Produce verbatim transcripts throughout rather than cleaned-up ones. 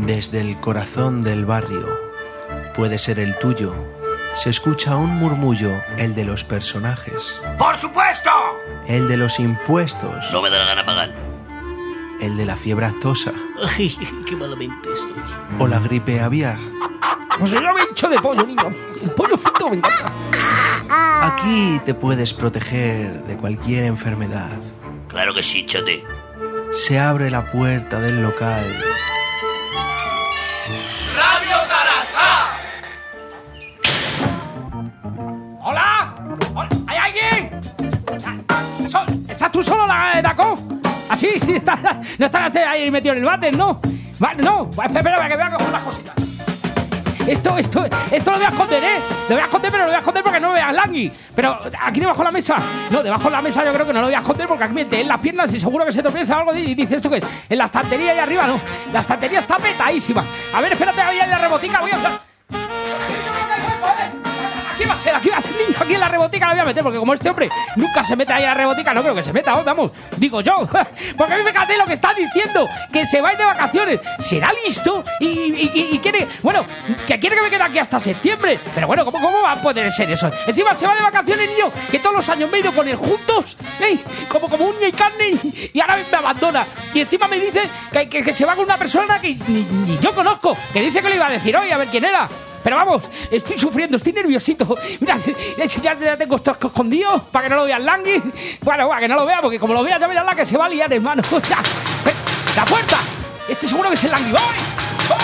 Desde el corazón del barrio, puede ser el tuyo, se escucha un murmullo, el de los personajes. ¡Por supuesto! El de los impuestos. No me da la gana pagar. El de la fiebre aftosa. Ay, qué malamente estoy. O la gripe aviar. Pues yo me hincho de pollo, niño. El pollo frito me encanta. Aquí te puedes proteger de cualquier enfermedad. Claro que sí, chote. Se abre la puerta del local. ¡Radio Tarasá! ¡Hola! ¿Hola? ¿Hay alguien? ¿Estás tú solo, la Daco? Ah, sí, sí, está, no estarás ahí metido en el váter, ¿no? Vale, no, espera, espera, que voy a coger unas cositas. Esto, esto, esto lo voy a esconder, ¿eh? Lo voy a esconder, pero lo voy a esconder porque no me veas Langui. Pero aquí debajo de la mesa. No, debajo de la mesa yo creo que no lo voy a esconder porque aquí me en las piernas y seguro que se tropieza algo y dices, ¿esto qué es? En la estantería ahí arriba, no. La estantería está petadísima. A ver, espérate, ahí en la rebotica voy a... Aquí va a ser, aquí va a ser, niño, aquí en la rebotica la voy a meter, porque como este hombre nunca se mete ahí en la rebotica, no creo que se meta, oh, vamos, digo yo, porque a mí me fíjate lo que está diciendo, que se va de vacaciones, será listo y, y, y, y quiere, bueno, que quiere que me quede aquí hasta septiembre, pero bueno, ¿cómo, cómo va a poder ser eso? Encima se va de vacaciones, niño, que todos los años me he ido con él juntos, ¿eh? como, como uña y carne, y, y ahora me abandona, y encima me dice que, que, que se va con una persona que ni, ni yo conozco, que dice que le iba a decir hoy, a ver quién era. Pero vamos, estoy sufriendo, estoy nerviosito. Mira, ya, ya tengo esto escondido para que no lo vea el Langui. Bueno, para que no lo vea, porque como lo vea ya verás la que se va a liar, hermano. Ya. ¡La puerta! Este seguro que es el Langui. ¡Voy! ¡Voy!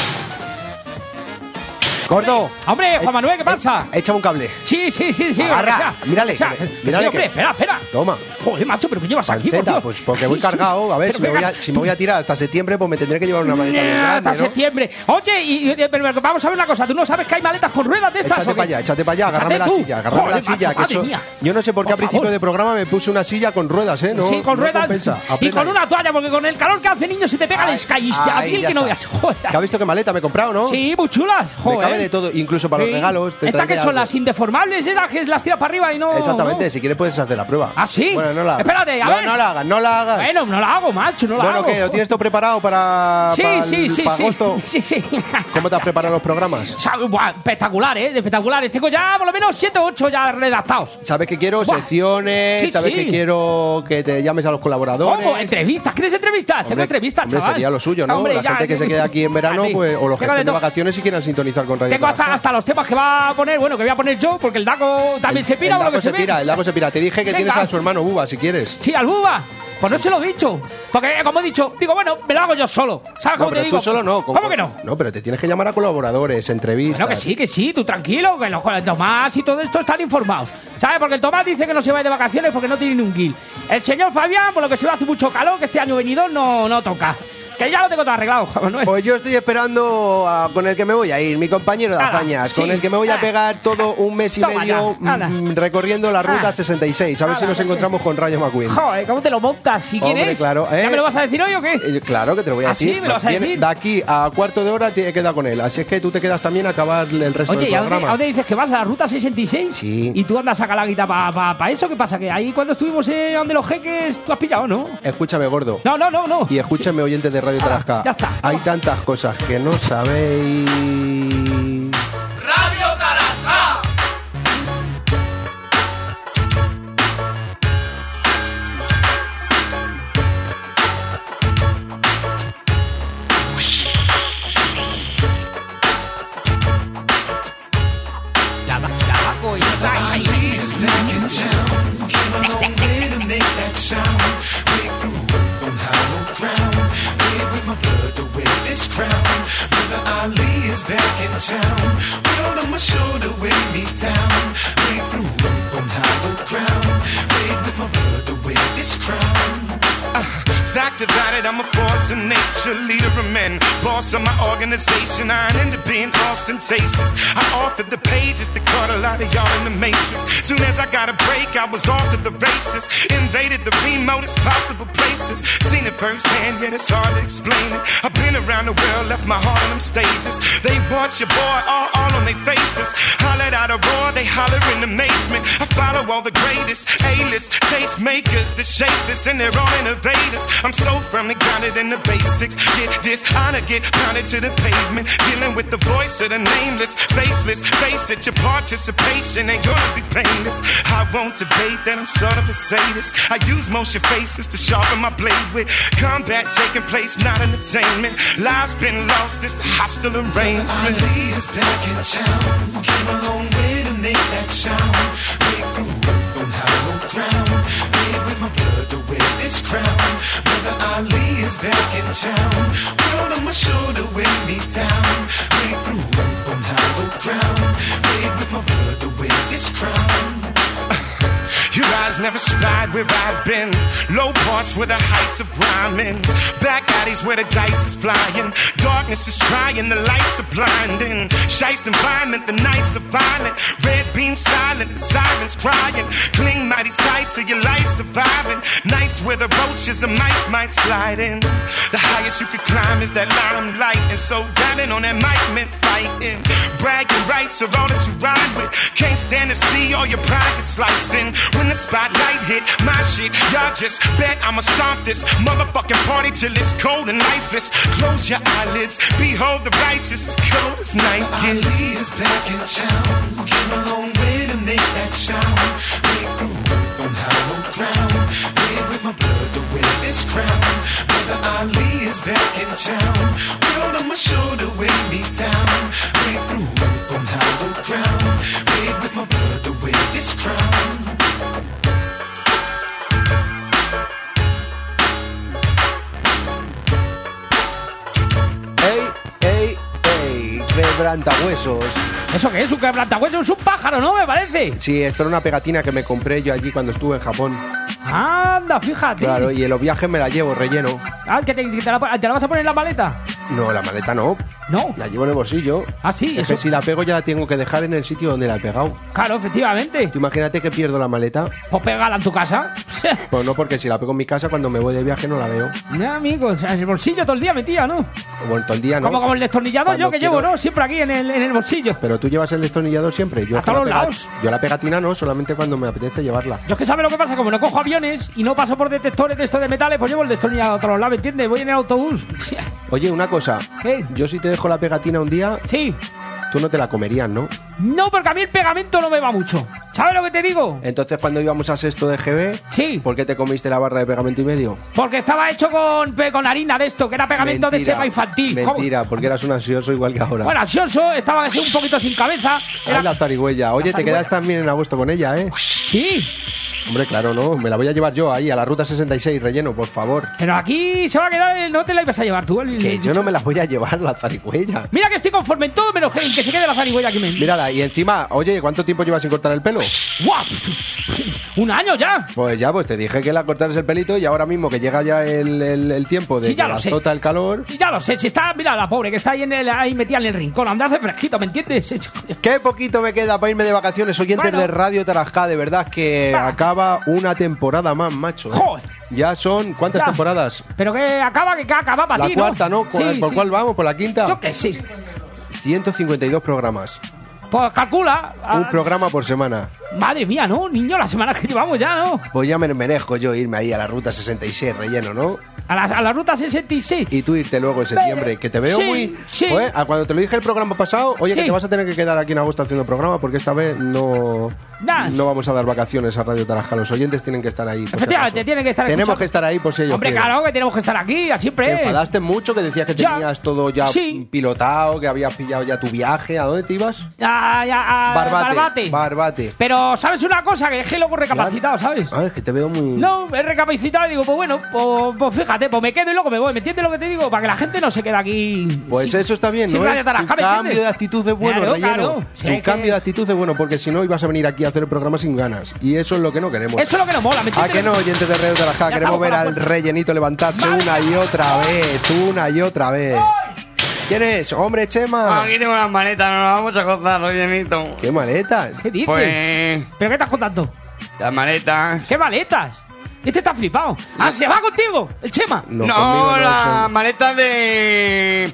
Gordo. Hombre, Juan Manuel, ¿qué pasa? Eh, échame un cable. Sí, sí, sí, sí. Agarra, o sea, mírale, o sea, que me- sí, mírale hombre, que- espera, espera. Toma. Joder, macho, pero ¿qué llevas aquí, por Panceta, Dios? pues porque voy Jesús. cargado. A ver, Pero si me, voy venga. a, si me voy a tirar hasta septiembre, pues me tendré que llevar una maleta bien Mira, grande, hasta ¿no? septiembre. Oye, y, y- pero vamos a ver una cosa. ¿Tú no sabes que hay maletas con ruedas de estas? Échate o qué? para allá, échate para allá, agárrame la Échate tú. silla, agárrame Joder, la silla. macho, que madre eso- mía. Yo no sé por qué Por al principio favor. de programa me puse una silla con ruedas, ¿eh? No, Sí, con no ruedas compensa. y Aprieta con ahí. una toalla, porque con el calor que hace, niño, se te pega el sky. A Ahí, ti el ya que no está. veas. Joder. ¿Que has visto qué maleta me he comprado, no? Sí, muy chulas. Joder. Me cabe de todo, incluso para los Sí. regalos. te ¿Estas traeré que son algo. las indeformables? Esas que las tiras para arriba y no... Exactamente, no. si quieres puedes hacer la prueba. ¿Ah, sí? Bueno, no la hagas. Espérate, a no, ver. No la hagas, no la hagas. Bueno, no la hago, macho, no la Bueno, hago. ¿qué? ¿Lo tienes todo preparado para, Sí, para, sí, el- sí, para sí. agosto? Sí, sí. ¿Cómo te has preparado los programas? O sea, buah, espectaculares, ¿eh? Espectaculares. Tengo ya por lo menos siete o ocho ya redactados. ¿Sabes que quiero? Buah. Secciones, Sí, ¿sabes sí. que quiero que te llames a los colaboradores? ¿Cómo? ¿Entrevistas? ¿Quieres entrevistas? Tengo Hombre, entrevistas, hombre, chaval. sería lo suyo, ¿no? Hombre, la ya, gente que yo- se queda aquí en verano, Vale. pues, o los que Tengo de estén de todo. vacaciones y quieran sintonizar con Radio Tengo hasta, Tarasca. hasta los temas que va a poner, bueno, que voy a poner yo, porque el Daco también se pira, el o lo Dago que se se pira, ve. el Dago se pira. Te dije que Venga. tienes a su hermano Buba, si quieres. Sí, al Buba. Pues no se lo he dicho. Porque, como he dicho, digo, bueno, me lo hago yo solo. ¿Sabes No, cómo te pero digo? tú solo no. ¿Cómo que no? No, pero te tienes que llamar a colaboradores, entrevistas. Bueno, que sí, que sí, tú tranquilo, que los el Tomás y todo esto están informados. ¿Sabes? Porque el Tomás dice que no se va de vacaciones porque no tiene ni un guil. El señor Fabián, por lo que se ve hace mucho calor, que este año venido no, no toca. Que ya lo tengo todo arreglado, Juan Manuel. Pues yo estoy esperando a- con el que me voy a ir, mi compañero de Nada, hazañas, con sí, el que me voy a nada. pegar todo un mes y Toma medio ya, nada. mm, recorriendo la ruta Nada. sesenta y seis. A ver Nada, si nos vete. encontramos con Rayo McQueen. Joder, ¿cómo te lo montas? ¿Y quién Hombre, es? claro, ¿eh? ¿Ya me lo vas a decir hoy o qué? Eh, Claro que te lo voy a ¿Ah, decir. sí? ¿Me lo vas a Viene- decir? De aquí a cuarto de hora te queda con él. Así es que tú te quedas también a acabar el resto Oye, del ¿y a dónde, programa. a dónde dices que vas? ¿A la ruta sesenta y seis? Sí. ¿Y tú andas a sacar la guitarra para pa, pa eso? ¿Qué pasa? ¿Que ahí cuando estuvimos eh, donde los jeques tú has pillado, no? Escúchame, gordo. No, no, no, no. Y escúchame, oyentes de Radio Ah, Tarasca. ya está. Hay tantas cosas que no sabéis. Radio Tarasá. La, la, la, voy, ay, ay, ay. Fact about it, I'm a force of nature, leader of men, boss of my organization. I ain't into being ostentatious. I authored the pages that caught a lot of y'all in the matrix. Soon as I got a break, I was off to the races. Invaded the remotest possible places. Seen it firsthand, yet it's hard to explain it. I've been around the world, left my heart on them stages. They want your boy all, all on their faces. Hollered out a roar, they holler in amazement. I follow all the greatest A-list taste makers that shape this, and they're all innovators. I'm so firmly grounded in the basics. Get dishonor, get pounded to the pavement. Dealing with the voice of the nameless, faceless. Face it, your participation ain't gonna be painless. I won't debate that I'm sort of a sadist. I use motion faces to sharpen my blade with combat taking place, not entertainment. Lives been lost, it's the hostile arrangement. Ali is back in town. Came a long way to make that sound. Break through earth on hallowed ground. Paid with my blood to wear this crown. Brother Ali is back in town. World on my shoulder, weigh me down. Break through earth on hallowed ground. Paid with my blood to wear this crown. Your eyes never spied where I've been. Low parts where the heights of rhyming. Back alleys where the dice is flying. Darkness is trying, the lights are blinding. Shiest environment, the nights are violent. Red beam silent, the sirens crying. Cling mighty tight to your life surviving. Nights where the roaches and mice might slide in. The highest you could climb is that limelight. And so dabbing on that mic meant fighting. Bragging rights are all that you ride with. Can't stand to see all your pride get sliced in. When the spotlight hit my shit, y'all just bet I'ma stomp this motherfucking party till it's cold and lifeless. Close your eyelids, behold the righteous as cold as night gets. Ali is back in town. Came a long way to make that sound. Break through earth on hallowed ground. Paid with my blood to wear this crown. Brother Ali is back in town. World on my shoulder, weigh me down. Break through earth on hallowed ground. Paid with my blood to wear this crown. Quebrantahuesos. ¿Eso qué es? ¿Un quebrantahuesos? Es un pájaro, ¿no? Me parece. Sí, esto era una pegatina que me compré yo allí cuando estuve en Japón. Anda, fíjate. Claro, y en los viajes me la llevo relleno. Ah, ¿que te, te, la, ¿te la vas a poner en la maleta? No, la maleta no. No. La llevo en el bolsillo. Ah, sí. Es eso... que si la pego ya la tengo que dejar en el sitio donde la he pegado. Claro, efectivamente. Tú imagínate que pierdo la maleta. Pues pégala en tu casa. Pues no, porque si la pego en mi casa, cuando me voy de viaje no la veo. No, amigos, en el bolsillo todo el día metida, ¿no? Bueno, todo el día, ¿no? Como, como el destornillador Cuando yo que quiero... llevo, ¿no? Siempre aquí en el, en el bolsillo. Pero tú llevas el destornillador siempre. Yo a todos los pega... lados. Yo la pegatina no, solamente cuando me apetece llevarla. Yo es que ¿sabes lo que pasa? Como no cojo aviones y no paso por detectores de estos de metales, pues llevo el destornillador a todos lados, ¿me entiendes? Voy en el autobús. Oye, una cosa. ¿Qué? Yo si te dejo la pegatina un día... Sí. Tú no te la comerías, ¿no? No, porque a mí el pegamento no me va mucho. ¿Sabes lo que te digo? Entonces, cuando íbamos a sexto de G B, sí. ¿Por qué te comiste la barra de pegamento y medio? Porque estaba hecho con, con harina de esto, que era pegamento mentira, de seba infantil. Mentira, ¿cómo? porque eras un ansioso igual que ahora. Bueno, ansioso, estaba así un poquito sin cabeza. Era... Ay, la zarigüeya. Oye, la te quedas también en agosto con ella, ¿eh? Sí. Hombre, claro, no. Me la voy a llevar yo ahí, a la ruta sesenta y seis, relleno, por favor. Pero aquí se va a quedar, no te la ibas a llevar tú. El, que el... yo no me la voy a llevar, la zarigüeya. Mira que estoy conforme en todo, menos en que se quede la zarigüeya aquí. Me... Mírala, y encima, oye, ¿cuánto tiempo llevas sin cortar el pelo? ¡Guau! ¡Un año ya! Pues ya, pues te dije que la cortaras el pelito y ahora mismo que llega ya el, el, el tiempo de sí, ya que lo azota sé. el calor... Sí, ya lo sé, si está, mira la pobre que está ahí, en el, ahí metida en el rincón, anda, hace fresquito, ¿me entiendes? Qué poquito me queda para irme de vacaciones, oyentes bueno. de Radio Tarascá, de verdad que ah. acaba una temporada más, macho. ¿eh? ¡Joder! Ya son, ¿cuántas ya. temporadas? Pero que acaba, que acaba para la ti, cuarta, ¿no? ¿no? ¿Por, sí, ¿por sí. cuál vamos? ¿Por la quinta? Yo que sí. ciento cincuenta y dos programas. Pues calcula. Un a... programa por semana. Madre mía, ¿no? Niño, las semanas que llevamos ya, ¿no? Pues ya me merezco yo irme ahí a la ruta sesenta y seis, relleno, ¿no? A la, a la ruta sesenta y seis. Y tú irte luego en septiembre, que te veo sí, muy... Sí, pues, a cuando te lo dije el programa pasado, oye, sí. que te vas a tener que quedar aquí en agosto haciendo programa, porque esta vez no... Nah. No vamos a dar vacaciones a Radio Tarasca. Los oyentes tienen que estar ahí. Efectivamente, si tienen que estar Tenemos escuchando. que estar ahí por si ellos Hombre, quieren. claro, que tenemos que estar aquí, a siempre. ¿Te enfadaste mucho? Que decías que ya. tenías todo ya sí. pilotado, que habías pillado ya tu viaje. ¿A dónde te ibas? A, a, a Barbate. Barbate. Barbate. Pero, ¿sabes una cosa? Que es que luego he recapacitado, ¿sabes? Ah, es que te veo muy... No, he recapacitado y digo, pues bueno, pues, pues fíjate, pues me quedo y luego me voy. ¿Me entiendes lo que te digo? Para que la gente no se quede aquí... Pues sin, eso está bien, sin ¿no? Radio Tarasca, Tu cambio de actitud es bueno, claro, relleno. Claro. Tu Sí, cambio que... de actitud es bueno, porque si no ibas a venir aquí a hacer el programa sin ganas. Y eso es lo que no queremos. Eso es lo que nos mola, ¿me entiendes? ¿A que no, oyentes de Radio Tarasca? Queremos ver al rellenito levantarse Madre una y otra vez, una y otra vez. ¡Ay! ¿Quién es? ¡Hombre, Chema! Aquí tengo las maletas, nos las vamos a contar, rellenito. ¿Qué maletas? ¿Qué dices? Pues... ¿Pero qué estás contando? Las maletas... ¿Qué maletas? Este está flipado. ¡Ah, se va contigo! ¡El Chema! No, no las son... maletas de...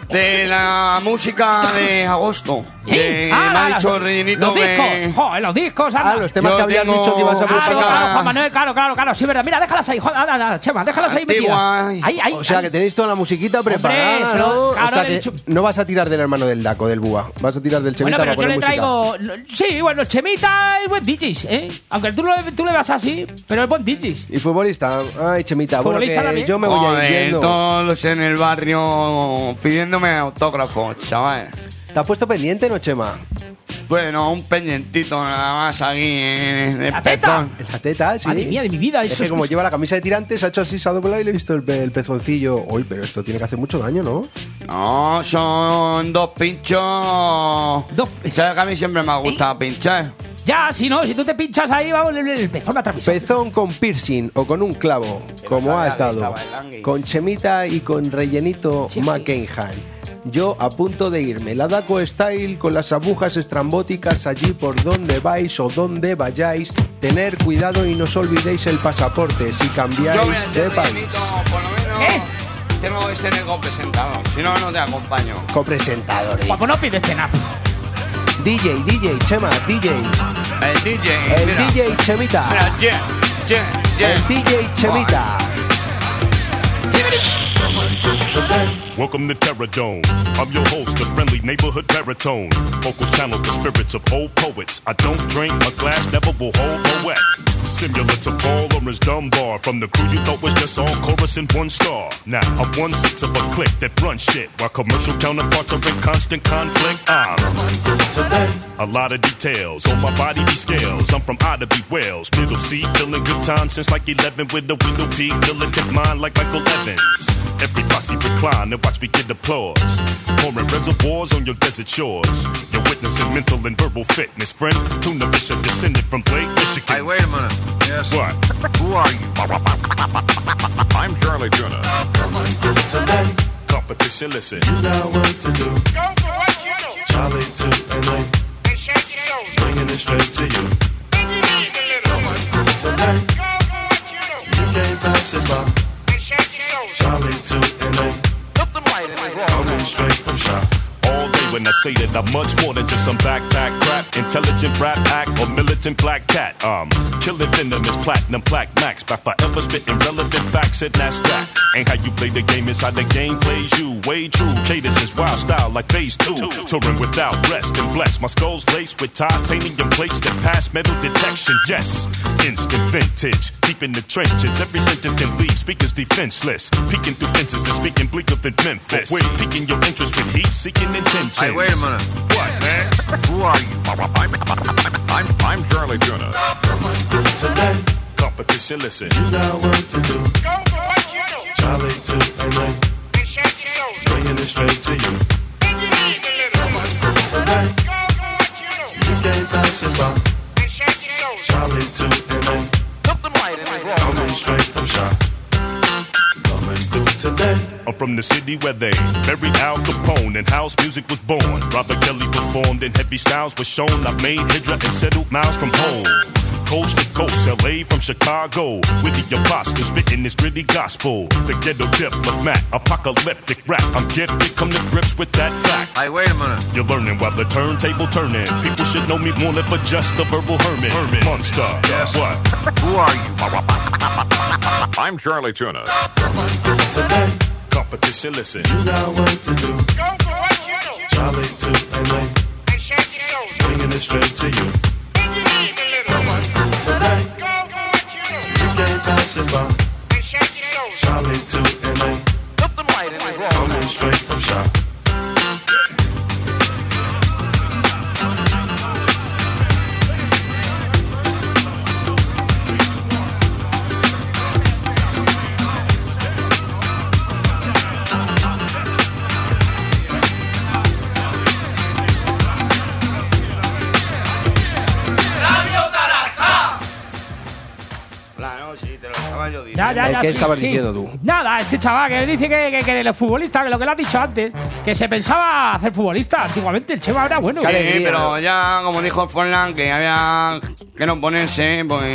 de la música de agosto. ¿Eh? Eh, Ah, me ha la- dicho Rellenito los que... discos, joder, los discos, anda. Ah, los temas Yo que habías tengo- dicho que ibas a Ah, Claro, presentar. claro, Juan Manuel, claro, claro, claro, sí, verdad. Mira, déjalas ahí, joder, nada, nada, Chema, déjalas ahí Antigua. metidas. Ahí, ahí, O sea, ahí. que tenéis toda la musiquita preparada, se ¿no? lo- O claro, sea, le he que dicho- no vas a tirar del hermano del Daco, del Búa. Vas a tirar del Chemita Bueno, pero para yo poner le música. traigo... Sí, bueno, Chemita es buen D J, ¿eh? Aunque tú, lo, tú le vas así, pero es buen D J. Y futbolista. Ay, Chemita. Bueno, Futbolista que también. yo me voy a ir Joder, yendo. todos en el barrio pidiéndome autógrafos, chaval. ¿Te has puesto pendiente, no, Chema? Bueno, un pendientito nada más aquí en el ¿La teta? pezón. En la teta, sí. Madre mía de mi vida, Es eso que es... como lleva la camisa de tirantes, ha hecho así, se ha doblado y le he visto el, pe- el pezoncillo. Uy, pero esto tiene que hacer mucho daño, ¿no? No, son dos pinchos. Dos- ¿Sabes que a mí siempre me ha gustado pinchar? Ya, si no, si tú te pinchas ahí, vamos, el, el pezón me atraviesa. Pezón con piercing o con un clavo, como sabía ha que estado. estaba el Langui. Con Chemita y con rellenito Sí, sí. McKenhan. Yo a punto de irme. La Daco Style con las agujas estrambóticas allí por donde vais o donde vayáis. Tener cuidado y no os olvidéis el pasaporte si Yo voy a cambiáis ser de país. rellenito, por lo menos. ¿Eh? Tengo que ser el copresentador, si no, no te acompaño. Copresentadores. Pues no pides cenar. D J, D J, Chema, D J. El D J, El mira. D J Chemita. Mira, yeah, yeah, yeah. El D J Chemita. Welcome to Terror Dome. I'm your host, the friendly neighborhood baritone. Vocals channel the spirits of old poets. I don't drink, a glass never will hold a wet. Similar to Paul Orange Dunbar. From the crew you thought was just all chorus and one star. Now, I'm one sixth of a clique that runs shit. While commercial counterparts are in constant conflict. I'm a lot of details on my body be scales. I'm from Ida B. Wales. Middle C, feeling good time since like eleven with a window P. Militant mind like Michael Evans. Every posse recline and watch me get applause. Pouring reservoirs on your desert shores. You're witnessing mental and verbal fitness. Friend, Tuna Bishop descended from Blake, Michigan. Hey, wait a minute. Yes. What? Who are you? I'm Charlie Tuna. Competition, listen. Charlie to L A, bringing it straight to you. Today, you can't pass it by. Charlie to L A, coming straight from shop. All day when I say that I'm much more than just some backpack crap, intelligent rap act or militant black cat. Um, killing venomous platinum plaque max by forever spitting relevant facts and that's that. Ain't how you play the game, it's how the game plays you. Way true, cadence is wild style like phase two. Touring without rest and blessed. My skull's laced with titanium plates that pass metal detection. Yes, instant vintage, deep in the trenches. Every sentence can leave speakers defenseless. Peeking through fences and speaking bleaker than Memphis. Piquing your interest with heat seeking intentions. Hey, wait a minute. What, man? Who are you? I'm, I'm, I'm Charlie Tuna. Today, Competition, listen. you got work to do. Charlie to L A, bringing it straight to you. Today, you can't pass it by. Charlie to L A, coming straight from shop. Coming through today. I'm from the city where they buried Al Capone and house music was born. Robert Kelly performed and heavy styles were shown. I made Hydra and settled miles from home. Coast to coast, L A from Chicago. Witty apostles spitting this gritty gospel. The ghetto diplomat, apocalyptic rap. I'm gifted, come to grips with that fact. Hey, wait a minute. You're learning while the turntable turning. People should know me more than for just a verbal hermit. hermit. Monster. Yes. What? Who are you? I'm Charlie Tuna. Today, Competition, listen. you got work to do. Charlie to L A, bringing it straight to you. Today, you can't pass it by. Charlie to L A, coming straight from shop. Claro, sí, te lo estaba yo diciendo. Ya, ya, ya, ¿Qué sí, estabas sí. diciendo tú? Nada, este chaval que dice que, que, que de los futbolistas, que lo que le has dicho antes, que se pensaba hacer futbolista. Antiguamente el Chema era bueno. Sí, alegría. pero ya, como dijo Forlán, que había que no ponerse, pues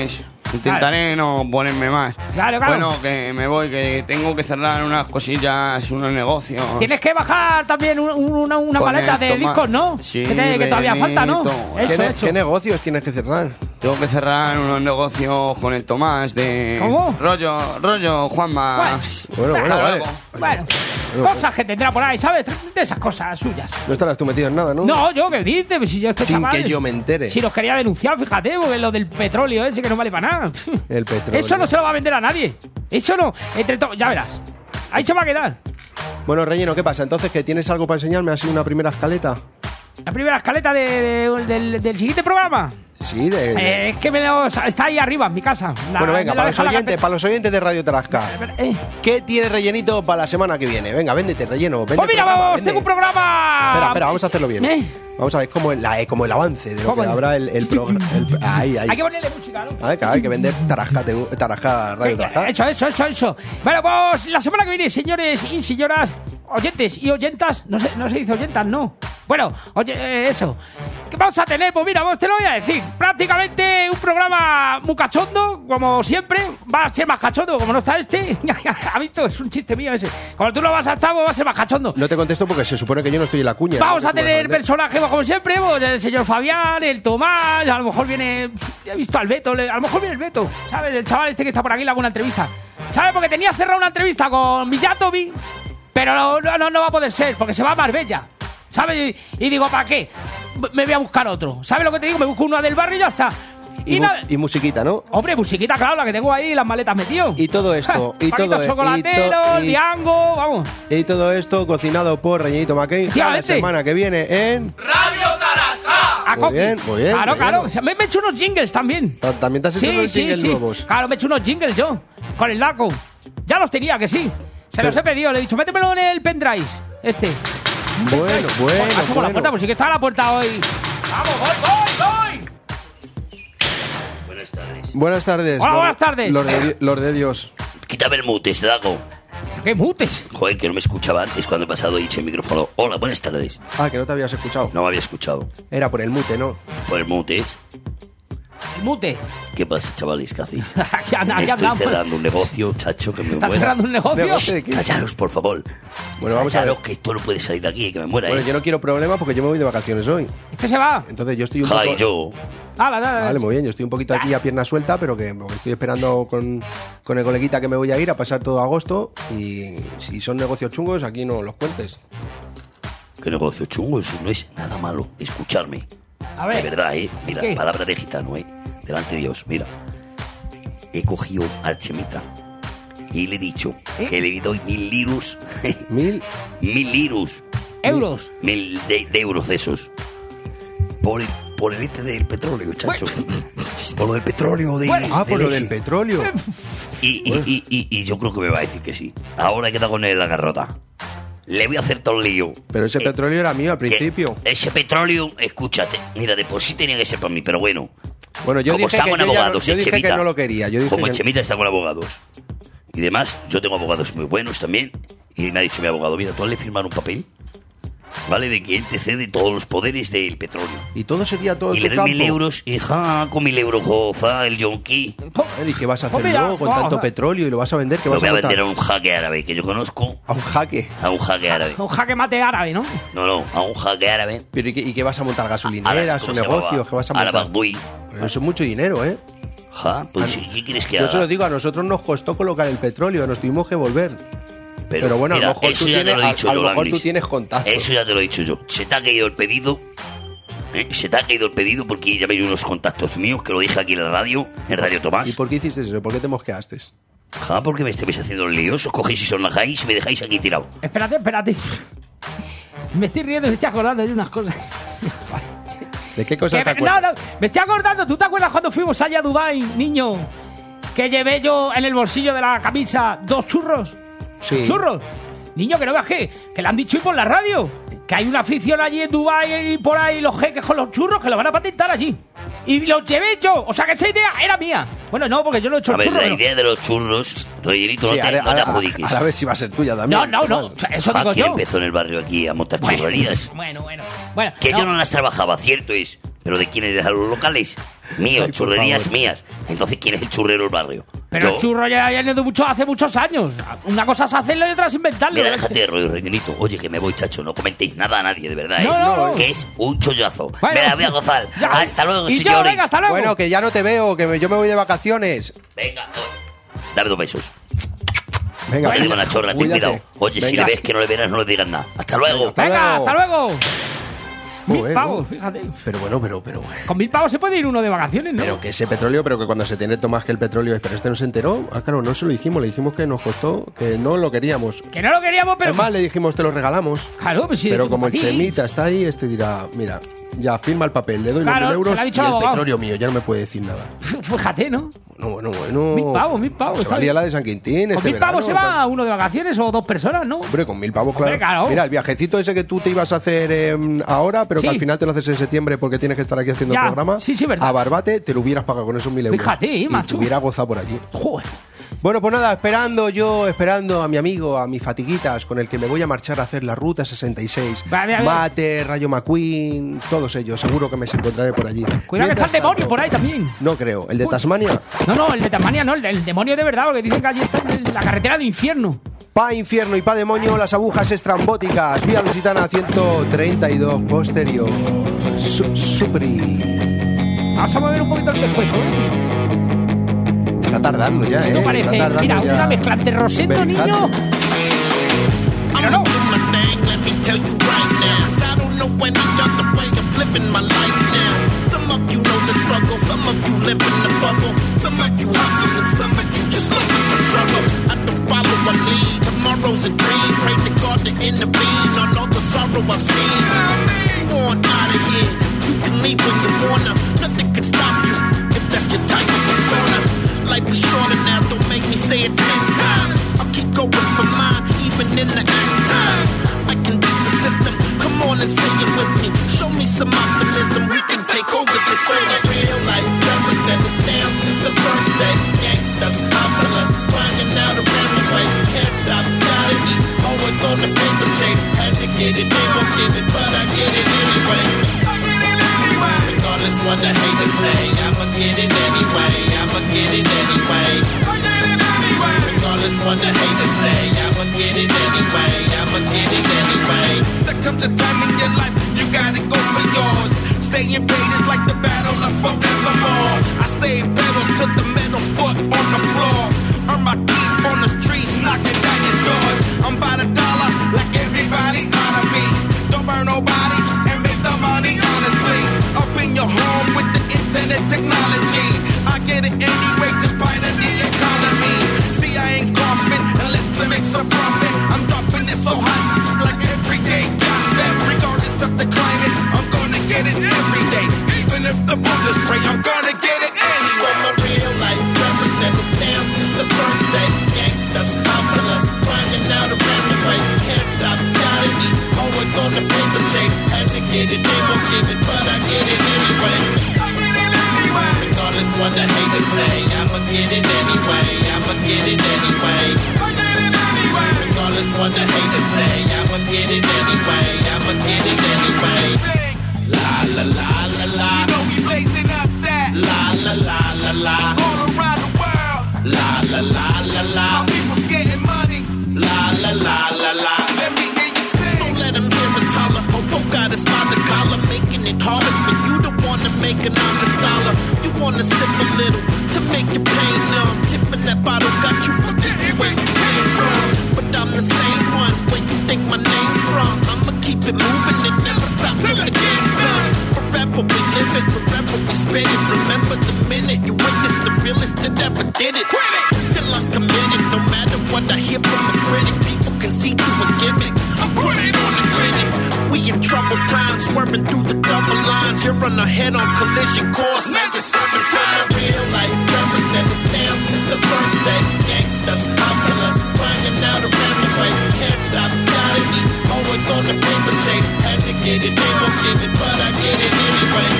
Intentaré no ponerme más. Claro, claro. Bueno, que me voy, que tengo que cerrar unas cosillas, unos negocios. Tienes que bajar también un- un- una, una Con maleta el de toma- discos, ¿no? Sí, que, te- que todavía falta, ¿no? Benito. ¿Qué, Eso, ne- eso. qué negocios tienes que cerrar? Tengo que cerrar unos negocios con el Tomás de... ¿Cómo? Rollo, rollo, Juanma. Bueno, bueno, Hasta vale. luego. Bueno, cosas que tendrá por ahí, ¿sabes? De esas cosas suyas. No estarás tú metido en nada, ¿no? No, yo, ¿qué dices? Pues si yo este Sin chaval... que yo me entere. Si los quería denunciar, fíjate, porque lo del petróleo ese que no vale para nada. El petróleo. Eso no se lo va a vender a nadie. Eso no. Entre todos, ya verás. Ahí se va a quedar. Bueno, Relleno, ¿qué pasa? Entonces, ¿que tienes algo para enseñarme? ¿Así una primera escaleta? La primera escaleta de- de- del, del siguiente programa. Sí, de... Eh, es que me lo- está ahí arriba, en mi casa. La- bueno, venga, me la para los, deja la oyentes, carpeta. para los oyentes de Radio Tarasca. Eh, ¿Qué tiene Rellenito para la semana que viene? Venga, véndete, Relleno. Vende Pues mira, programa, vamos, vende. tengo un programa. Espera, espera, vamos a hacerlo bien. ¿Eh? Vamos a ver como el, la- eh, como el avance de lo ¿Cómo? que habrá el, el programa. Ahí, ahí. Hay que ponerle música, ¿no? A ver, claro, hay que vender Tarasca, te- Tarasca, Radio Tarasca. Eso, eso, eso, eso. Bueno, pues la semana que viene, señores y señoras, oyentes y oyentas, no se, no se dice oyentas, no. Bueno, oye, eh, eso. ¿Qué vamos a tener? Pues mira, vos te lo voy a decir. Prácticamente un programa muy cachondo, como siempre. Va a ser más cachondo, como no está este. ¿Ha visto? Es un chiste mío ese. Como tú no vas a estar, pues va a ser más cachondo. No te contesto porque se supone que yo no estoy en la cuña. Vamos ¿no? a tener Vender. personajes, pues, como siempre, pues, el señor Fabián, el Tomás, a lo mejor viene... He visto al Beto, le- a lo mejor viene el Beto, ¿sabes? El chaval este que está por aquí le hago una entrevista. ¿Sabes? Porque tenía cerrada una entrevista con Villatovi, pero no, no, no va a poder ser, porque se va a Marbella, ¿sabes? Y, y digo, ¿para qué? Me voy a buscar otro. ¿Sabes lo que te digo? Me busco uno del barrio y ya está. Y, Y, mu- nada... y musiquita, ¿no? Hombre, musiquita, claro, la que tengo ahí, las maletas metido. Y todo esto, y Paquito todo- chocolatero, y to- y- Diango, vamos. Y todo esto cocinado por Rellenito McCain. La Efectivamente. semana que viene en... Radio Tarasca. A Muy Coqui. bien, muy bien, Claro, muy claro. bien. O sea, me, me he hecho unos jingles también. También te has hecho Sí, los sí, jingles sí. nuevos. Claro, me he hecho unos jingles yo. Con el Daco. Ya los tenía, que sí. Se los he pedido. Le he dicho, métemelo en el pendrive. Este. Bueno, bueno, Pues paso por la bueno. puerta, pues sí que está a la puerta hoy. ¡Vamos, voy, voy, voy! Buenas tardes. Buenas tardes. Hola, Lord- buenas tardes. Lord de, Lord de Dios. Quítame el mute, este daco. ¡Qué mutes! Joder, que no me escuchaba antes cuando he pasado y dicho el micrófono. Hola, buenas tardes. Ah, que no te habías escuchado. No me había escuchado. Era por el mute, ¿no? Por el mute, ¿es? El mute. ¿Qué pasa, chavales? ¿Qué hacéis? Aquí anda, aquí Estoy andamos. cerrando un negocio, chacho, que me ¿Estás muera. cerrando un negocio? ¿Negocio de qué? Callaros, por favor. Bueno, vamos a ver. Callaros, que esto no puede salir de aquí, que me muera, Bueno, ¿eh? yo no quiero problemas porque yo me voy de vacaciones hoy. Este se va. Entonces yo estoy un poco... Ay, yo. Hala, dale, Vale, muy bien. Yo estoy un poquito aquí a pierna suelta, pero que me estoy esperando con, con el coleguita que me voy a ir a pasar todo agosto. Y si son negocios chungos, aquí no los cuentes. Qué negocio chungo, eso no es nada malo. Escucharme. A ver. De verdad, ¿eh? Mira, ¿Qué? palabra de gitano, ¿eh? Delante de Dios, mira. He cogido al Chemita y le he dicho ¿Eh? que le doy mil liros. Mil... mil liros. Euros. Mil de, de euros de esos. Por el, por el este del petróleo, chacho. Por lo del petróleo de. Bueno. Ah, por de lo ese. del petróleo. Y, y, y, y, y yo creo que me va a decir que sí. Ahora queda con él la garrota. Le voy a hacer todo el lío. Pero ese Eh, petróleo era mío al que principio. Ese petróleo, escúchate. Mira, de por sí tenía que ser para mí, pero bueno. Bueno, yo Como dije, está que con yo, ya no, abogados, yo el dije que Chemita. no lo quería. Yo dije Como que el Chemita está con abogados. Y demás, yo tengo abogados muy buenos también. Y me ha dicho mi abogado, mira, tú hazle firmar un papel, ¿vale? De que él te cede todos los poderes del petróleo. Y todo sería todo Y tu le doy campo. mil euros, y ja, con mil euros goza el yonki. ¿Y qué vas a hacer Pues mira, luego con vamos, tanto va. petróleo y lo vas a vender? ¿Qué Lo vas voy a a montar? vender a un jaque árabe que yo conozco. A un jaque. A un jaque árabe. Un jaque mate árabe, ¿no? No, no, a un jaque árabe. Pero ¿y qué, y qué vas a montar? A las- ¿Gasolineras o ¿cómo se negocios? llamaba? ¿Qué vas a A la montar? Bagdui. Pero eso es mucho dinero, ¿eh? Ja, pues ¿qué quieres que Yo haga? se lo digo, a nosotros nos costó colocar el petróleo, nos tuvimos que volver. Pero, bueno, mira, a lo mejor, eso tú ya te tienes, lo he dicho a, a yo, lo mejor tú Langlis. tienes contactos. Eso ya te lo he dicho yo. Se te ha caído el pedido. ¿eh? Se te ha caído el pedido porque ya me dio unos contactos míos que lo dije aquí en la radio, en Radio Tomás. ¿Y por qué hiciste eso? ¿Por qué te mosqueaste? Ja, porque me estáis haciendo el lío. Os cogéis y os relajáis y me dejáis aquí tirado. Espérate, espérate. Me estoy riendo y me estoy acordando de unas cosas. ¿De qué cosas Que te me- no, acuerdas? no, me estoy acordando. ¿Tú te acuerdas cuando fuimos allá a Dubái, niño? Que llevé yo en el bolsillo de la camisa dos churros. Sí. ¿Churros? Niño, que no veas que, que le han dicho y por la radio. Que hay una afición allí en Dubái y por ahí los jeques con los churros que lo van a patentar allí. Y los llevé yo. O sea que esa idea era mía. Bueno, no, porque yo no he hecho A el ver, churro. la pero- idea de los churros, Rellenito, no Sí, te, ahora, no te ahora- adjudiques. ahora a ver si va a ser tuya también. No, no, no. O sea, eso Ja, digo ¿quién yo. empezó en el barrio aquí a montar Bueno, churrerías? Bueno, bueno. bueno Que no. yo no las trabajaba, cierto es. ¿Pero de quién eres a los locales? Míos, Ay, por churrerías favor. mías. Entonces, ¿quién es el churrero del barrio? Pero Yo. el churro ya viene de mucho, hace muchos años. Una cosa es hacerlo y otra es inventarlo. Mira, déjate de rollo, Renguerito. Oye, que me voy, chacho. No comentéis nada a nadie, de verdad, ¿eh? No, no, no. Que es un chollazo. Bueno, me la voy a gozar. ya. Hasta luego, Y yo, señores. venga, hasta luego. Bueno, que ya no te veo, que me- yo me voy de vacaciones. Venga, oh. Dame dos besos. Venga, Te digo una chorra, ten cuídate. cuidado. Oye, si Venga. le ves que no le verás, no le digas nada. Hasta luego. Hasta Venga, luego. hasta luego. Mil Joder, pavos, ¿no? fíjate. Pero bueno, pero, pero bueno. Con mil pavos se puede ir uno de vacaciones, ¿no? Pero que ese petróleo, pero que cuando se tiene más que el petróleo, pero este no se enteró. Ah, claro, no se lo dijimos, le dijimos que nos costó, que no lo queríamos. Que no lo queríamos, pero... Además, le dijimos, te lo regalamos. Claro, pues sí. Pero decimos como el para ti. Chemita está ahí, este dirá, mira, ya firma el papel, le doy Claro, los mil se euros lo ha y dicho el el abogado. petróleo mío, ya no me puede decir nada. Fíjate, ¿no? Bueno, bueno, bueno. Mil pavos, mil pavos, Se está valía bien. la de San Quintín Con este mil pavos se verano, va uno de vacaciones o dos personas, ¿no? Hombre, con mil pavos, claro. Hombre, claro. Mira, el viajecito ese que tú te ibas a hacer eh, ahora, pero Sí. que al final te lo haces en septiembre porque tienes que estar aquí haciendo Ya, el programa. sí, sí, verdad. A Barbate te lo hubieras pagado con esos mil euros. Fíjate, y macho. te hubiera gozado por allí. Joder. Bueno, pues nada, esperando yo, esperando a mi amigo, a mis fatiguitas, con el que me voy a marchar a hacer la ruta sesenta y seis. Vale, vale. Mate, Rayo McQueen, todos ellos, seguro que me encontraré por allí. Cuidado que está Mientras el demonio tanto- por ahí también. No creo. ¿El de Tasmania? No, no, el de Tasmania no, el, del demonio de verdad, porque dicen que allí está en la carretera del infierno. Pa infierno y pa demonio, las agujas estrambóticas. Vía Lusitana ciento treinta y dos posterior. Su- Supri. Vamos a mover un poquito el después, ¿eh? Está tardando ya, Esto ¿eh? parece, Está tardando mira, ya. una mezcla entre Rosendo, Versátil. niño. Pero no. do my thing, let me tell you right now. 'Cause I don't know any other way of living my life now. Some of you know the struggle, some of you live in the bubble. Some of you hustle and some of you just looking for trouble. I don't follow, I lead. Tomorrow's a dream. Pray to God to intervene on all the sorrow I've seen. You want out of here. You can leave when you wanna. Nothing can stop you if that's your type of persona. Life is shorter now, don't make me say it ten times. I'll keep going for mine, even in the end times. I can beat the system, come on and say it with me. Show me some optimism, we can take over this city. Real life representatives down since the first day. Gangsters, hustlers, grinding out around the way. Can't stop, gotta eat, always on the paper chase. Had to get it, they won't give it, but I get it anyway. Regardless what the haters say, I'ma get it anyway. I'ma get it anyway. Regardless what the haters say, I'ma get it anyway. I'ma get it anyway. There comes a time in your life you gotta go for yours. Staying paid is like the battle of forevermore. I stay pedal to the metal foot on the floor. Earn my keep on the streets, knocking down your doors. I'm by the dollar like everybody honor me. Don't burn nobody and make the money honestly. Up in your home with the internet technology. I get it anyway despite of the economy. See, I ain't coughing unless it makes a profit. I'm dropping it so hot like everyday gossip. Regardless of the climate, I'm gonna get it every day. Even if the bullets spray, I'm gonna get it anyway. From a real life representatives down since the first day. Gangsters, hustlers, grinding out around the way. Can't stop, gotta eat, always on the paper chase. Had to get it, they won't give it, but I get it anyway. Regardless what the haters say, I'ma get it anyway. I'ma get it anyway. Regardless what the haters say, I'ma get it anyway. I'ma get it anyway. La la la la la. You know we blazing up that. La la la la la. All around the world. La la la la la. My people's getting money. La la la la la. Let me hear you sing. So let him hear us holler. Hobo got his father collar, making it harder for you to wanna make an honest dollar. You wanna sip a little to make your pain numb. Tipping that bottle got you forgetting where you came from. But I'm the same one when you think my name's wrong. I'ma keep it moving and never stop till the game's done. Forever we live it, forever we spin it. Remember the minute you witnessed the realest that ever did it. Still I'm committed, no matter what I hear from a critic. People can see through a gimmick. I put it on the clinic. We in troubled times, swerving through the double lines. You're on a head-on collision course. Now you're serving to the real life representatives down since the first day. Gangsters, hustlers, grinding out around the way. Can't stop, gotta eat, always on the paper chase. Had to get it, they won't give it, but I get it anyway.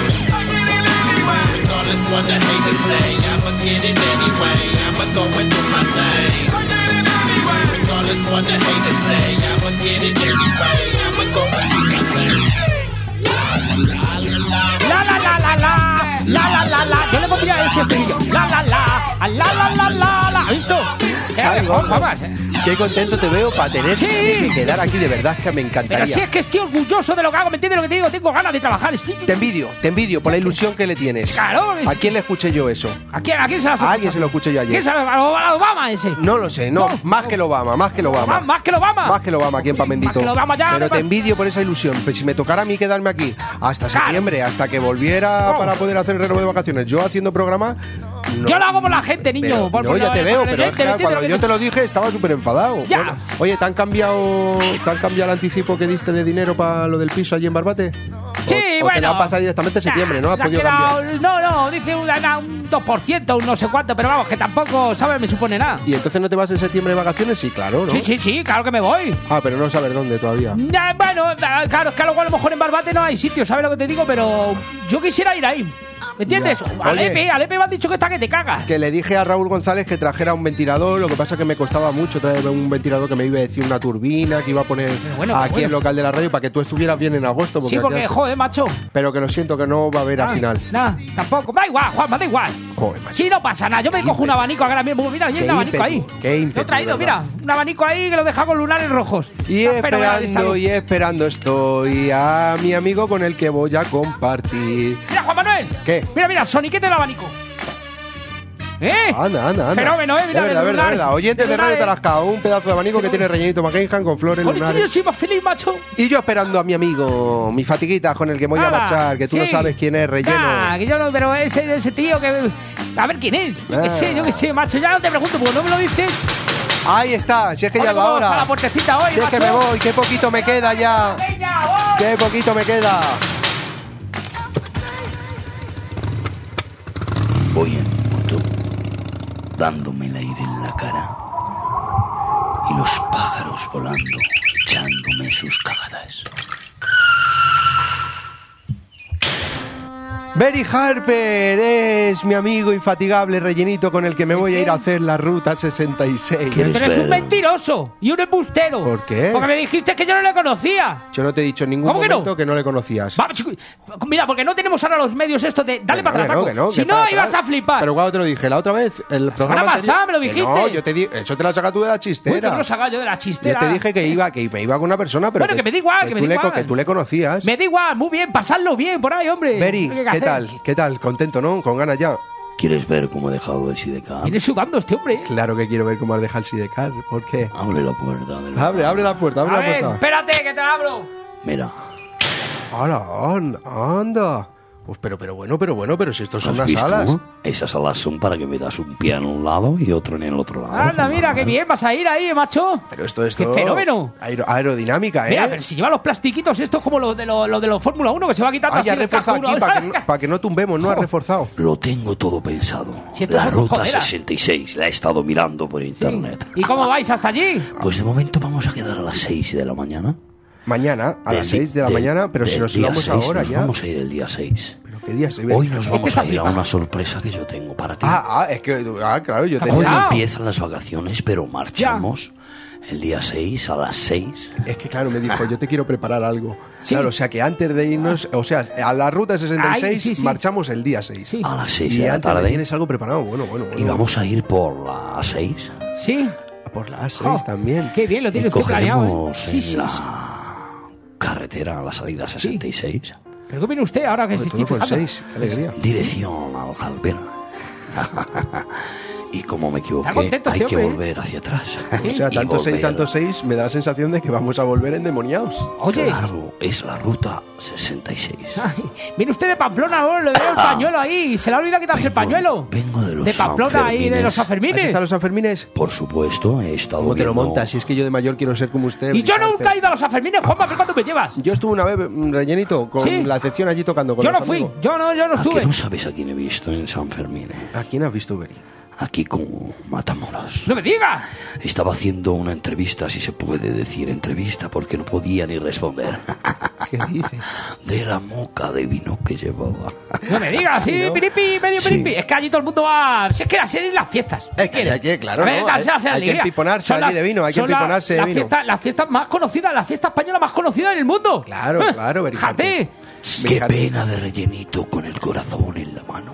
Regardless what the haters say, I'ma get it anyway. I'ma go and do my thing. Regardless what the haters say, I'ma get it anyway. I'ma go and do my thing. La la la la la. La la la la ver si estoy yo. La, la, la, la, la, la, la, la. ¿Has visto? Ay, mejor, gordo. vamos, eh. Qué contento te veo para tener Sí. que quedar aquí, de verdad que me encantaría. Pero si es que estoy orgulloso de lo que hago, ¿me entiendes lo que te digo? Tengo ganas de trabajar. Estoy... Te envidio, te envidio por la ilusión que le tienes. Claro. Es... ¿A quién le escuché yo eso? ¿A quién, a quién se lo has A alguien se lo escuché yo ¿A quién ayer. se lo a Obama ese? No lo sé, no, No, más no. que lo Obama, más que lo Obama. Más, más que lo Obama. Más que lo Obama aquí en Pamendito. Más que lo Obama ya, Pero me te pa- envidio por esa ilusión. Pues si me tocara a mí quedarme aquí hasta Claro. septiembre, hasta que volviera Oh. para poder hacer el renovo de vacaciones, yo haciendo programa. No. Yo lo hago por la gente, niño. Pero, por, no, por ya la- te veo, por el pero es oyente, que ¿me entiendes cuando lo yo que te lo dije estaba súper enfadado. Ya. Bueno, oye, ¿te han cambiado te han cambiado el anticipo que diste de dinero para lo del piso allí en Barbate? Sí, o, o bueno. te lo han pasado directamente en septiembre, ¿no? Has Se ha podido quedado- cambiar. No, no, dice un, un dos por ciento, un no sé cuánto, pero vamos, que tampoco, ¿sabes? Me supone nada. ¿Y entonces no te vas en septiembre de vacaciones? Sí, claro, ¿no? Sí, sí, sí, claro que me voy. Ah, pero no sabes dónde todavía. Ya, bueno, da- claro, es que luego a lo mejor en Barbate no hay sitio, ¿sabes lo que te digo? Pero yo quisiera ir ahí. ¿Me entiendes? Ya. Al Oye. Epe, al Epe me han dicho que está que te cagas. Que le dije a Raúl González que trajera un ventilador, lo que pasa es que me costaba mucho traer un ventilador que me iba a decir una turbina, que iba a poner bueno, pero aquí bueno. en local de la radio para que tú estuvieras bien en agosto. Sí, porque, aquí- joder, macho. Pero que lo siento que no va a haber Ah, al final. Nada, tampoco. Da igual, Juanma, da igual. Joder, macho. Sí, no pasa nada. Yo me cojo un abanico ahora mismo. Mira, hay Qué un abanico ímpetu, ahí. qué ímpetu, Lo he traído, de verdad. mira. Un abanico ahí que lo deja con lunares rojos. Y Está fenomenal de esperando salud. y esperando estoy a mi amigo con el que voy a compartir. Mira, Juan Manuel. ¿Qué? Mira, mira, soniquete del abanico. ¿Eh? Anda, anda, anda. Fenómeno, ¿eh? Mira, de verdad, de verdad, lunares. verdad. Oyentes de De Radio lunares. Tarascao, un pedazo de abanico que tiene rellenito McCain con flores Joder, tío, yo lunares. soy más feliz, macho. Y yo esperando a mi amigo, mi fatiguita con el que voy a Hala, marchar, que tú sí. no sabes quién es, relleno. Ah, que yo no, pero ese, ese tío que... A ver quién es. Yo qué Ah. sé, yo qué sé, macho. Ya no te pregunto, porque no me lo dices. Ahí está, si es que ya es la Vamos a la hora. puertecita hoy, Si es que me macho. voy, qué poquito me queda ya. Venga, voy. Qué poquito me queda. Voy en moto, dándome el aire en la cara y los pájaros volando, echándome sus cagadas. Berry Harper es mi amigo infatigable rellenito con el que me voy a ir a hacer la ruta sesenta y seis. ¿Quieres Pero es un ver? mentiroso y un embustero. ¿Por qué? Porque me dijiste que yo no le conocía. Yo no te he dicho en ningún ¿Cómo que no? momento que no le conocías. Vamos, chico, mira, porque no tenemos ahora los medios esto de dale Que para no, atrás, que no, Paco. que no, Si que no, para ibas atrás. a flipar. Pero cuando te lo dije, la otra vez, el programa semana anterior- pasada me lo Que dijiste. No, yo te di, eso te lo has sacado tú de la Uy, que chistera. me lo saca yo de la Yo chistera. te dije que iba, que me iba con una persona, pero Bueno, que me da igual, que me tú da le, igual. que tú le conocías. Me da igual, muy bien, pasadlo bien por ahí, hombre. Berry, No hay que ¿qué hacer. tal? ¿Qué tal? Contento, ¿no? Con ganas ya. ¿Quieres ver cómo he dejado el Sidecar? Viene sudando este hombre. Claro que quiero ver cómo has dejado el Sidecar. ¿Por qué? Abre la puerta del... Abre, abre la puerta, abre A la ver, puerta. espérate, que te la abro. Mira, ¡Hala, anda! anda. Pues pero, pero bueno, pero bueno, pero si estos son ¿has unas visto? alas. Esas alas son para que metas un pie en un lado y otro en el otro lado. Anda, mira, qué bien, vas a ir ahí, macho. Pero esto es todo... ¡Qué fenómeno! aero- aerodinámica, ¿eh? Mira, pero si lleva los plastiquitos estos como los de los lo de los Fórmula uno que se va quitando Ah, así ya ha el reforzado casco aquí uno. para que, no, pa' que no tumbemos, ¿no? Ha Jo. reforzado. Lo tengo todo pensado. Si esto La es- ruta joder. sesenta y seis la he estado mirando por internet. ¿Y cómo vais hasta allí? Pues de momento vamos a quedar a las seis de la mañana. Mañana, a Del las di- seis de la del- mañana, pero si del nos día vamos seis, ahora nos ya. Vamos a ir el día seis. ¿Pero qué día se ve? Hoy nos Este vamos está a ir a flipando. una sorpresa que yo tengo para ti. Ah, ah, es que... Ah, claro, yo ¿Qué te... ha Hoy pasado? empiezan las vacaciones, pero marchamos el día seis a las seis. Es que claro, me dijo, yo te quiero preparar algo. Sí. Claro, o sea que antes de irnos, o sea, a la ruta sesenta y seis Ay, sí, sí. marchamos el día seis. Sí. A las seis Y de la antes de tarde. tienes algo preparado, bueno, bueno, bueno. Y vamos a ir por la A seis. Sí. por la A seis Jo, también. Qué bien, lo Y tienes tú planeado. ¿eh? cogeremos Sí, en sí, la sí. carretera a la salida sesenta y seis. ¿Pero qué viene usted ahora que se Joder, estoy todo por fijando? seis, qué alegría. Dirección al Jalper. Y como me equivoqué, Está contento hay este que hombre, ¿eh? volver hacia atrás. O sea, Y tanto seis, volver. tanto seis, me da la sensación de que vamos a volver endemoniados. Oye, Claro, es la ruta sesenta y seis. ay, viene usted de Pamplona, ¿no? Le veo el pañuelo ahí. Se le ha olvidado quitarse el Vengo- pañuelo. vengo de los De Pamplona ahí, de los ¿Así Sanfermines. están los Sanfermines? Por supuesto, he estado ¿Cómo te lo viendo- montas? Si es que yo de mayor quiero ser como usted. Y yo Richard, nunca he ido a los Sanfermines, Juanma, ¿pero cuándo me llevas? Yo estuve una vez, mm, rellenito, con ¿Sí? la excepción allí tocando con Yo los no fui, amigos. yo no, yo no ¿A que estuve. no sabes a quién he visto en San Fermín? eh? ¿A quién has visto, Beri? Aquí con Matamoros. ¡No me digas! Estaba haciendo una entrevista, si se puede decir entrevista, porque no podía ni responder. ¿Qué dices? De la moca de vino que llevaba. No me digas, sí, ¿no? piripi, medio Sí. piripi. Es que allí todo el mundo va. Si es que las en las fiestas. Es que ¿Quieres? hay que, claro, A ver, ¿no? esa- Hay- esa- esa hay que alegría. empiponarse Son allí las- de vino, hay que son la- empiponarse de la vino. fiesta- Las fiestas más conocidas, la fiesta española más conocida del mundo. Claro, Eh, claro, Beri Fíjate. Qué Harper. pena de rellenito con el corazón en la mano.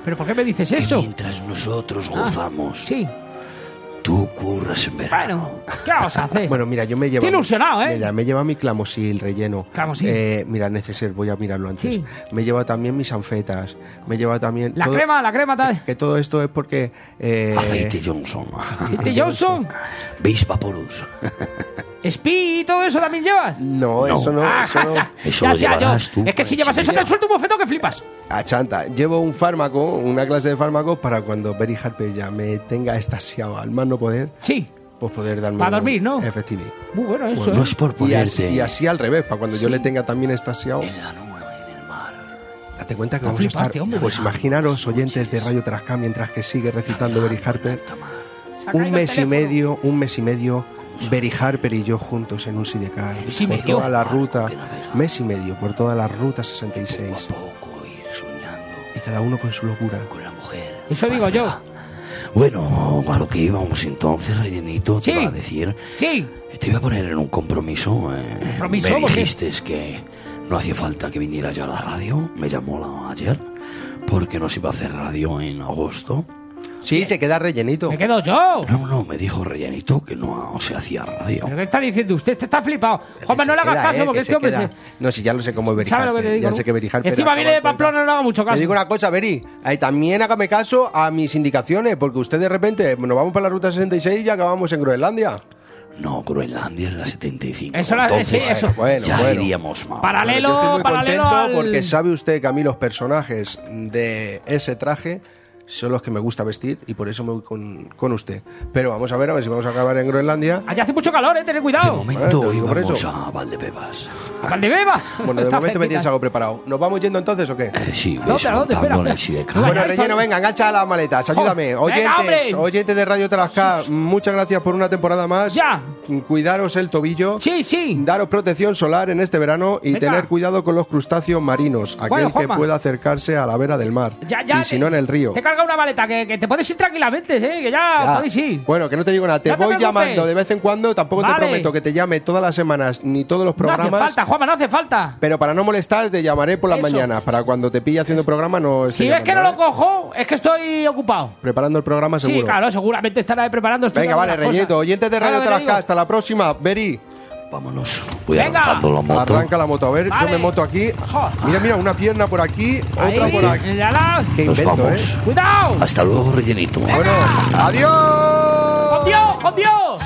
¿Pero por qué me dices que eso? mientras nosotros gozamos, Ah, sí. tú curras en verano. Bueno, ¿qué vamos a hacer? Bueno, mira, yo me llevo... Estoy ilusionado, ¿eh? Mira, me lleva mi clamosil relleno. Clamosil. Eh, mira, neceser, voy a mirarlo antes. Sí. Me lleva también mis anfetas. Me lleva también... La todo- crema, la crema tal. Que todo esto es porque... eh, Aceite Johnson. ¿Este Johnson? ¿Veis Vaporus? ¿Spi y todo eso también llevas? No, No. eso no... Ah, Eso no. Eso ya, lo ya, llevarás yo. tú. Es que si llevas eso te suelto un bofetón que flipas. A chanta, llevo un fármaco, una clase de fármacos para cuando Berry Harper ya me tenga estasiado al más no poder, Sí. pues poder darme... Para un- dormir, ¿no? Efectivo. Muy bueno eso, No ¿eh? es por Y así, ponerte y así al revés, para cuando yo le tenga también estasiado... en la nube, en el mar. Date cuenta que No vamos a flipaste, estar... hombre. Pues imaginaros, oyentes de Radio Trasca, mientras que sigue recitando Berry Harper, Se ha caído un el mes y teléfono. medio, un mes y medio, Berry Harper y yo juntos en un sidecar. ¿Mes y por medio? toda la ruta, mes y medio, por toda la ruta sesenta y seis. Poco a poco ir soñando Y cada uno con su locura. con la mujer. Eso digo yo. Bueno, a lo que íbamos entonces, rellenito, te Sí. iba a decir. Sí. Te iba a poner en un compromiso. Eh. ¿Compromiso? Me ¿Por qué? dijiste que no hacía falta que viniera ya a la radio. Me llamó la, ayer porque nos iba a hacer radio en agosto. Sí, se queda rellenito. Me quedo yo. No, no, me dijo rellenito que no se hacía radio. ¿Pero qué está diciendo usted? Este está flipado. Juanma, Que no se le hagas queda, caso eh, porque que este se hombre queda. se... No, si ya lo sé cómo es Berry ¿Sabe lo que Harper, te digo? Ya no? sé que Berry Harper Encima acaba viene de cuenta. Pamplona, no le haga mucho Te caso. digo una cosa, Beri, eh, también hágame caso a mis indicaciones, porque usted de repente nos vamos para la ruta sesenta y seis y acabamos en Groenlandia. No, Groenlandia es la setenta y cinco. Eso la- Entonces, sí, eso. Bueno, ya bueno. iríamos mal. Paralelo, Yo estoy muy paralelo contento al... porque sabe usted que a mí los personajes de ese traje son los que me gusta vestir y por eso me voy con, con usted. Pero vamos a ver, a ver si vamos a acabar en Groenlandia. Allá hace mucho calor, eh, tened De cuidado. Bueno, momento te lo digo por íbamos eso. a Valdebebas. ¿A Valdebeba? Bueno, de Está momento me cerquita. tienes algo preparado. ¿Nos vamos yendo entonces o qué? Eh, sí, ¿Dónde, ves, a dónde? montando Espera, en el espera. sidecar. No Bueno, vayáis, relleno, todo- venga, engancha las maletas, ayúdame. Venga, Oyentes, hombre. oyentes de Radio Tarasca, muchas gracias por una temporada más. Ya. Cuidaros el tobillo. Sí, sí. Daros protección solar en este verano y Venga. tener cuidado con los crustáceos marinos, aquel Bueno, que Juanma. pueda acercarse a la vera del mar. Ya, ya. y si no, en el río. Te carga una maleta, que, que te puedes ir tranquilamente, eh, que ya, Ya. podéis ir. Bueno, que no te digo nada, te No te voy preocupes. llamando de vez en cuando, tampoco te Vale. prometo que te llame todas las semanas ni todos los No hace programas. falta, Juanma, no hace falta. Pero para no molestar, te llamaré por las Eso. mañanas. Para cuando te pille haciendo programa, no esté Si ves que no llamando, lo ¿vale? cojo, es que estoy ocupado. Preparando el programa, seguro. Sí, claro, seguramente estará ahí preparando. Venga, estudiando vale, las cosas. Reñito. Oyentes de ¿Sabes Radio lo que te Tarasca, digo? hasta la próxima. Beri, Vámonos. Voy Venga. arrancando la moto. arranca la moto. A ver, yo Vale. me moto aquí. Jo. Mira, mira, una pierna por aquí, Ahí, otra por aquí. ya la- Qué Nos invento, vamos. ¿eh? ¡Cuidado! Hasta luego, rellenito. Bueno, adiós. ¡Con Dios, con Dios!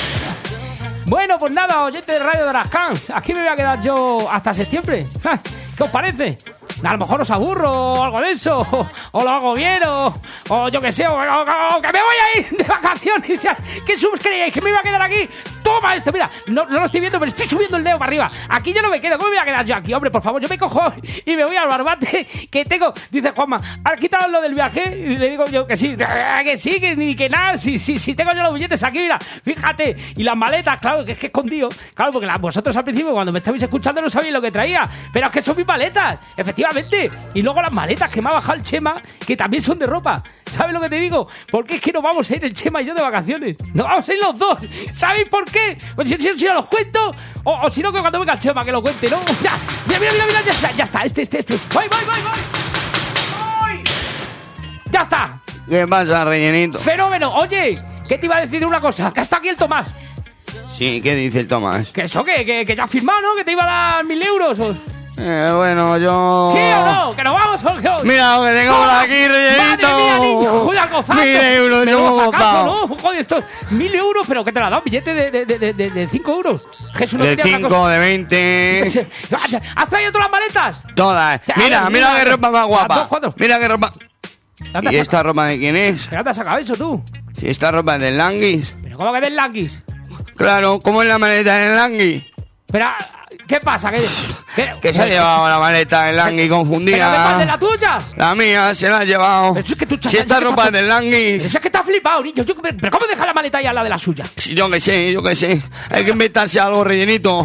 Bueno, pues nada, oyente de Radio Tarascán, aquí me voy a quedar yo hasta septiembre. Ja, ¿qué os parece? A lo mejor os aburro o algo de eso, o, o lo hago bien, o, o yo qué sé, o, o- o que me voy a ir de vacaciones. Ya. ¿Qué subs creéis? ¿Que me iba a quedar aquí? Toma esto, mira, no, no lo estoy viendo, pero estoy subiendo el dedo para arriba. Aquí yo no me quedo, ¿cómo me voy a quedar yo aquí? Hombre, por favor, yo me cojo y me voy al barbate que tengo. Dice Juanma, ¿has quitado lo del viaje? Y le digo yo que sí, que sí, que ni que nada, si, si, si tengo yo los billetes aquí, mira, fíjate. Y las maletas, claro, que es que escondido. Claro, porque la- vosotros al principio, cuando me estabais escuchando, no sabíais lo que traía. Pero es que son mis maletas, efectivamente. Y luego las maletas que me ha bajado el Chema, que también son de ropa. ¿Sabes lo que te digo? Porque es que nos vamos a ir el Chema y yo de vacaciones. Nos vamos a ir los dos. ¿Sabéis por qué? Pues si, si, si no los cuento, o, o si no, que cuando venga el Chema que lo cuente, ¿no? Ya, mira, mira, mira, mira, ya, está, ya está, este, este, este. Voy, voy, voy, voy. Voy. Ya está. ¿Qué pasa, rellenito? Fenómeno. Oye, ¿qué te iba a decir una cosa? Que está aquí el Tomás. Sí, ¿qué dice el Tomás? Que eso, que, que, que ya has firmado, ¿no? Que te iba a dar mil euros. o- Eh, bueno, yo... ¿Sí o no? ¿Que nos vamos o qué? Mira lo que tengo por aquí, rellenito. ¡Madre mía, niño! ¡Joder, gozazo! Mil euros, Pero yo hemos gozazo, gozado. ¿no? Joder, esto... Mil euros, pero ¿qué te la ha dado? ¿Billete de, de, de, de, de cinco euros? Jesús, no De te diga otra cinco, cosa. de veinte... ¿Has traído todas las maletas? Todas. Ya, Mira, mira, mira qué ropa más las dos, guapa. cuatro. Mira qué ropa... ¿Dónde ¿Y has esta ropa de quién es? sacado- ¿Dónde has sacado eso tú? Si esta ropa es del Languis. ¿Pero cómo que del Languis? Claro, ¿cómo es la maleta del Languis? Pero, ¿qué pasa? ¿Qué, qué- Que se ha llevado la maleta del Languis ¿Pero de cuál, de confundida. la tuya? La mía se la ha llevado. Pero es que tú, Si esta es que ropa está- es del Languis. Eso es que está flipado, niño. Yo- ¿Pero cómo deja la maleta ahí al lado de la suya? Yo que sé, yo que sé. Hay que inventarse algo rellenito. ¿Cómo que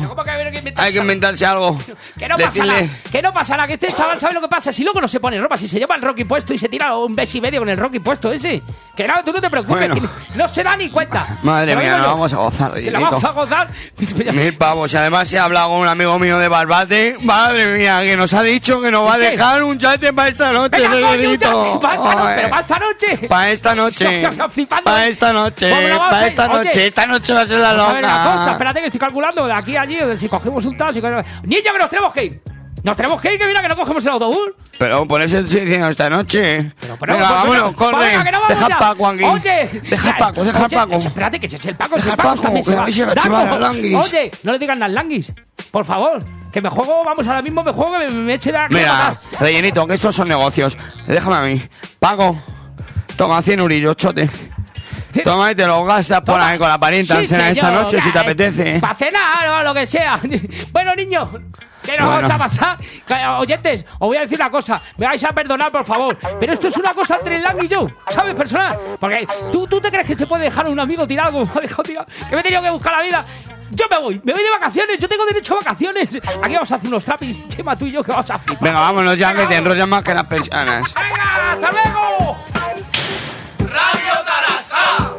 tener que inventarse Hay que inventarse algo. Que no pasa Decirle- nada, que no pasa nada, que este chaval sabe lo que pasa. Si luego no se pone ropa, si se lleva el Rocky puesto y se tira un beso y medio con el Rocky puesto ese. Que no, tú no te preocupes, Bueno. que no se da ni cuenta. Madre Te lo mía, digo nos yo, vamos a gozar, que lo Dieguito. vamos a gozar. Mil pavos. Y además he hablado con un amigo mío de Barbate. Madre mía, que nos ha dicho que nos va a ¿Qué? dejar un yate para esta noche, Venga, coño, Dieguito. ya, para esta no- Ay. pero para esta noche. Para esta noche. Hostia, flipando. Para esta noche. Pues me lo vamos a Para hacer. esta Oye, noche. Esta noche va a ser la vamos a ver una cosa, loca. espérate que estoy calculando de aquí a allí, de si cogemos un taxi. que- Niño, que nos tenemos que ir. Nos tenemos que ir, que mira que no cogemos el autobús. Pero por eso estoy diciendo esta noche. Pero, Venga, pues, vámonos, venga, corre. venga, que no vamos Deja ya. a Paco aquí. Oye, Deja a Paco, deja a oye, Paco. Espérate, que ese es el Paco, Deja ese a Paco Paco, también que se va. a mí se me- se Daco, va las languis. Oye, no le digan las languis, por favor. Que me juego, vamos, ahora mismo me juego, me, me eche de aquí a Mira, matar. rellenito, que estos son negocios. Déjame a mí. Pago. Toma, cien eurillos, chote. Toma y te lo gastas por Toma. ahí con la parienta Sí, en cena esta señor, noche si te eh, apetece. Para cenar o lo que sea. Bueno, niños, ¿qué nos Bueno. vamos a pasar? Que, Oyentes, os voy a decir una cosa. Me vais a perdonar, por favor. Pero esto es una cosa entre Lang y yo, ¿sabes, personal? Porque tú, tú te crees que se puede dejar a un amigo tirado como me ha dejado tirado, que me he tenido que buscar la vida. Yo me voy, me voy de vacaciones, yo tengo derecho a vacaciones. Aquí vamos a hacer unos trapis, Chema, tú y yo, que vamos a flipar. Venga, vámonos ya, que te Venga, enrollas más que las persianas. ¡Venga, hasta luego! Radio Tarasca.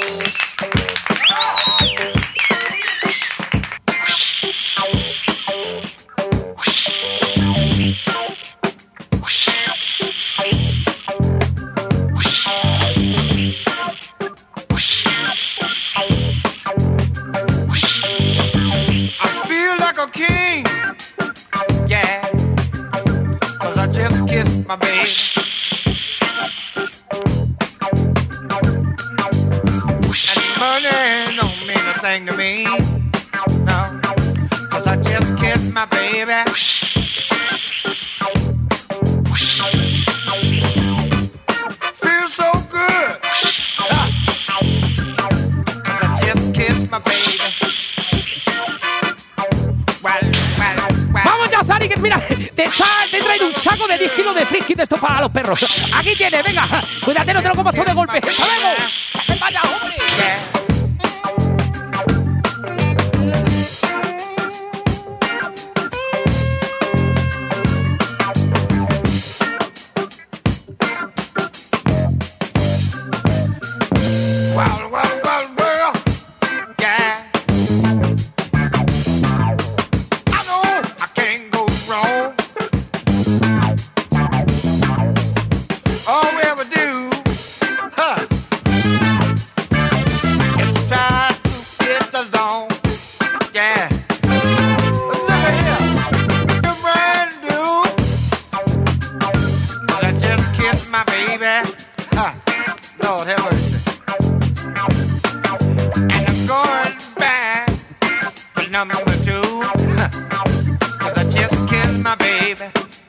I feel like a king, yeah, 'cause I just kissed my baby. And money don't mean a thing to me, no, 'cause I just kissed my baby. Feels so good, huh, 'cause I just kissed my baby. Vamos ya, Zari, que mira, te, sa te he traído un saco de diez kilos de frisky de esto para los perros. Aquí tienes, venga, cuídate, no te lo comas todo de golpe. ¡Hasta luego! ¡Que vaya, hombre! Well, well, well, well, yeah. I know I can't go wrong. All we ever do, huh, is try to get the zone. Yeah. Look at here, you're brand new. I just kissed my baby. Huh. Lord have mercy. And I'm going back for number two, 'cause I just kissed my baby.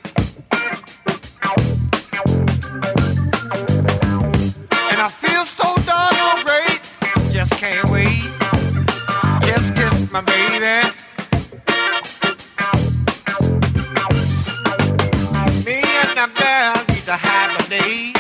And I feel so doggone great, just can't wait. Just kissed my baby. Me and the girl need to have a date.